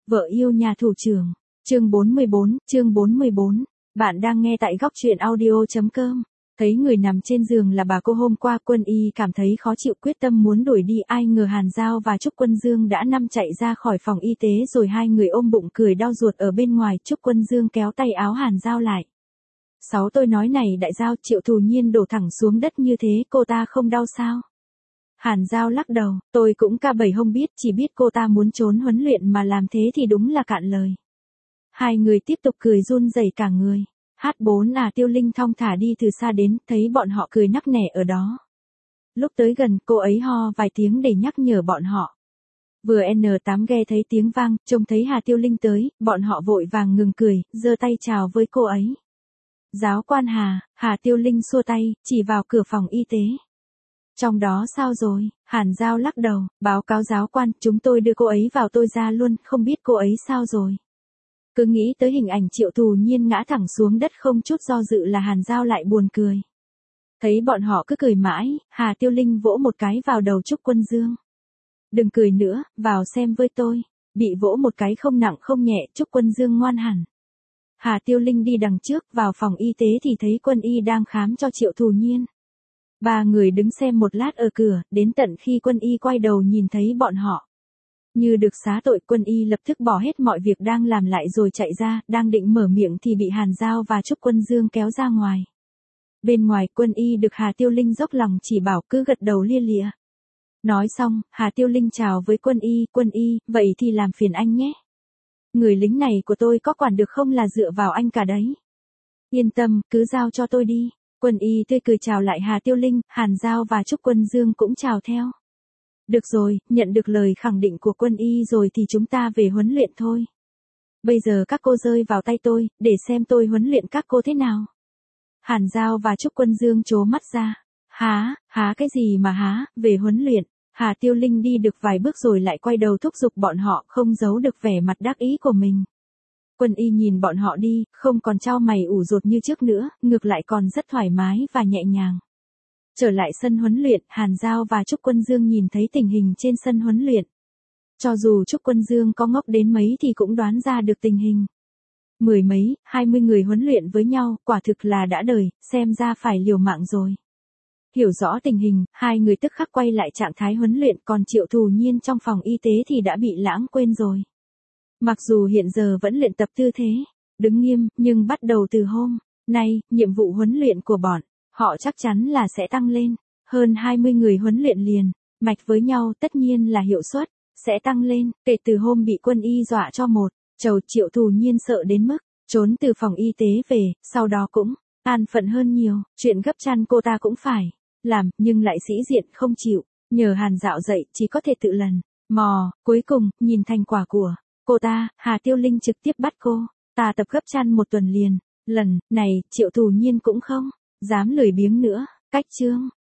Vợ yêu nhà thủ trưởng. Chương 44. Bạn đang nghe tại góc truyện audio.com. Thấy người nằm trên giường là bà cô hôm qua, Quân Y cảm thấy khó chịu, quyết tâm muốn đuổi đi. Ai ngờ Hàn Giao và Trúc Quân Dương đã chạy ra khỏi phòng y tế rồi, hai người ôm bụng cười đau ruột ở bên ngoài. Trúc Quân Dương kéo tay áo Hàn Giao lại. Tôi nói này đại Giao, Triệu Thù Nhiên đổ thẳng xuống đất như thế, cô ta không đau sao? Hàn Giao lắc đầu, tôi cũng ca bảy không biết, chỉ biết cô ta muốn trốn huấn luyện mà làm thế thì đúng là cạn lời. Hai người tiếp tục cười run rẩy cả người. H4 Tiêu Linh thong thả đi từ xa đến, thấy bọn họ cười nắc nẻ ở đó. Lúc tới gần, cô ấy ho vài tiếng để nhắc nhở bọn họ. Vừa N8 nghe thấy tiếng vang, trông thấy Hà Tiêu Linh tới, bọn họ vội vàng ngừng cười, giơ tay chào với cô ấy. Giáo quan Hà Tiêu Linh xua tay, chỉ vào cửa phòng y tế. Trong đó sao rồi? Hàn Giao lắc đầu, báo cáo giáo quan, chúng tôi đưa cô ấy vào tôi ra luôn, không biết cô ấy sao rồi. Cứ nghĩ tới hình ảnh Triệu Thù Nhiên ngã thẳng xuống đất không chút do dự là Hàn Giao lại buồn cười. Thấy bọn họ cứ cười mãi, Hà Tiêu Linh vỗ một cái vào đầu Trúc Quân Dương. Đừng cười nữa, vào xem với tôi. Bị vỗ một cái không nặng không nhẹ, Trúc Quân Dương ngoan hẳn. Hà Tiêu Linh đi đằng trước, vào phòng y tế thì thấy Quân Y đang khám cho Triệu Thù Nhiên. Ba người đứng xem một lát ở cửa, đến tận khi Quân Y quay đầu nhìn thấy bọn họ. Như được xá tội, Quân Y lập tức bỏ hết mọi việc đang làm lại rồi chạy ra, đang định mở miệng thì bị Hàn Giao và Trúc Quân Dương kéo ra ngoài. Bên ngoài, Quân Y được Hà Tiêu Linh dốc lòng chỉ bảo, cứ gật đầu lia lịa. Nói xong, Hà Tiêu Linh chào với Quân Y, vậy thì làm phiền anh nhé. Người lính này của tôi có quản được không là dựa vào anh cả đấy. Yên tâm, cứ giao cho tôi đi. Quân Y tươi cười chào lại Hà Tiêu Linh, Hàn Giao và Trúc Quân Dương cũng chào theo. Được rồi, nhận được lời khẳng định của Quân Y rồi thì chúng ta về huấn luyện thôi. Bây giờ các cô rơi vào tay tôi, để xem tôi huấn luyện các cô thế nào. Hàn Giao và Trúc Quân Dương trố mắt ra. Há cái gì mà há, về huấn luyện. Hà Tiêu Linh đi được vài bước rồi lại quay đầu thúc giục bọn họ, không giấu được vẻ mặt đắc ý của mình. Quân Y nhìn bọn họ đi, không còn chau mày ủ rột như trước nữa, ngược lại còn rất thoải mái và nhẹ nhàng. Trở lại sân huấn luyện, Hàn Giao và Trúc Quân Dương nhìn thấy tình hình trên sân huấn luyện. Cho dù Trúc Quân Dương có ngốc đến mấy thì cũng đoán ra được tình hình. 10 mấy, 20 người huấn luyện với nhau, quả thực là đã đời, xem ra phải liều mạng rồi. Hiểu rõ tình hình, hai người tức khắc quay lại trạng thái huấn luyện, còn Triệu Thù Nhiên trong phòng y tế thì đã bị lãng quên rồi. Mặc dù hiện giờ vẫn luyện tập tư thế, đứng nghiêm, nhưng bắt đầu từ hôm nay, nhiệm vụ huấn luyện của bọn họ chắc chắn là sẽ tăng lên. Hơn 20 người huấn luyện liền, mạch với nhau, tất nhiên là hiệu suất sẽ tăng lên. Kể từ hôm bị Quân Y dọa cho một trầu, Triệu Thù Nhiên sợ đến mức trốn từ phòng y tế về, sau đó cũng an phận hơn nhiều. Chuyện gấp chăn cô ta cũng phải làm, nhưng lại sĩ diện không chịu. Nhờ Hàn Dạo dậy, chỉ có thể tự lần mò. Cuối cùng, nhìn thành quả của cô ta, Hà Tiêu Linh trực tiếp bắt cô ta tập gấp chăn 1 tuần liền. Lần này, Triệu Thù Nhiên cũng không dám lười biếng nữa. Cách chương